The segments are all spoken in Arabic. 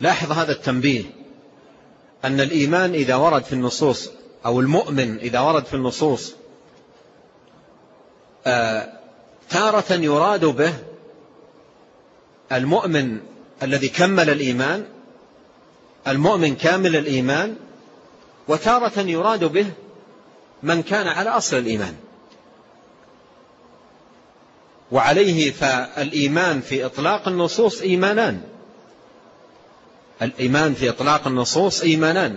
لاحظ هذا التنبيه، أن الإيمان إذا ورد في النصوص، أو المؤمن إذا ورد في النصوص تارة يراد به المؤمن الذي كمل الإيمان، المؤمن كامل الإيمان، وتارة يراد به من كان على أصل الإيمان. وعليه فالإيمان في إطلاق النصوص إيمانان، الإيمان في إطلاق النصوص إيمانان.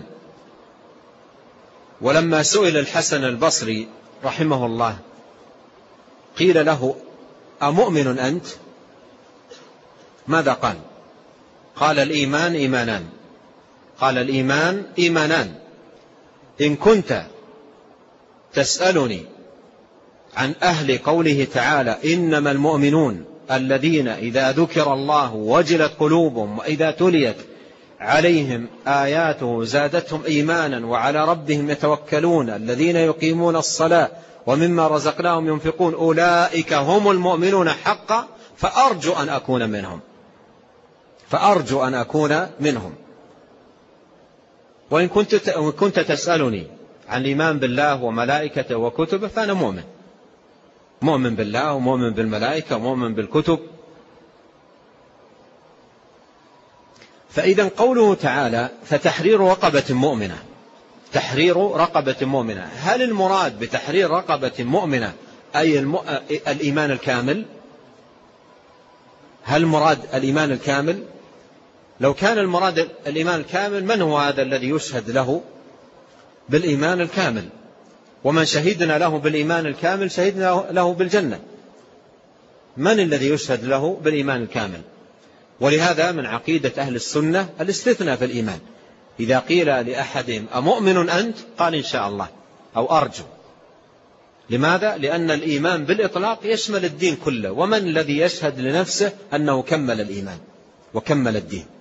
ولما سئل الحسن البصري رحمه الله قيل له أمؤمن أنت؟ ماذا قال؟ قال الإيمان إيمانان، قال الإيمان إيمانان. إن كنت تسألني عن أهل قوله تعالى إنما المؤمنون الذين إذا ذكر الله وجلت قلوبهم وإذا تليت عليهم آياته زادتهم إيمانا وعلى ربهم يتوكلون الذين يقيمون الصلاة ومما رزقناهم ينفقون أولئك هم المؤمنون حقا فأرجو أن أكون منهم، فأرجو أن أكون منهم. وإن كنت تسألني عن الإيمان بالله وملائكته وكتبه فأنا مؤمن، مؤمن بالله ومؤمن بالملائكة ومؤمن بالكتب. فإذا قوله تعالى فتحرير رقبة مؤمنة، تحرير رقبة مؤمنة، هل المراد بتحرير رقبة مؤمنة أي الإيمان الكامل؟ هل مراد الإيمان الكامل؟ لو كان المراد الإيمان الكامل من هو هذا الذي يشهد له بالإيمان الكامل؟ ومن شهدنا له بالإيمان الكامل شهدنا له بالجنة. من الذي يشهد له بالإيمان الكامل؟ ولهذا من عقيدة أهل السنة الاستثناء في الإيمان، إذا قيل لأحدهم أمؤمن أنت؟ قال إن شاء الله أو أرجو. لماذا؟ لأن الإيمان بالإطلاق يشمل الدين كله، ومن الذي يشهد لنفسه أنه كمل الإيمان وكمل الدين؟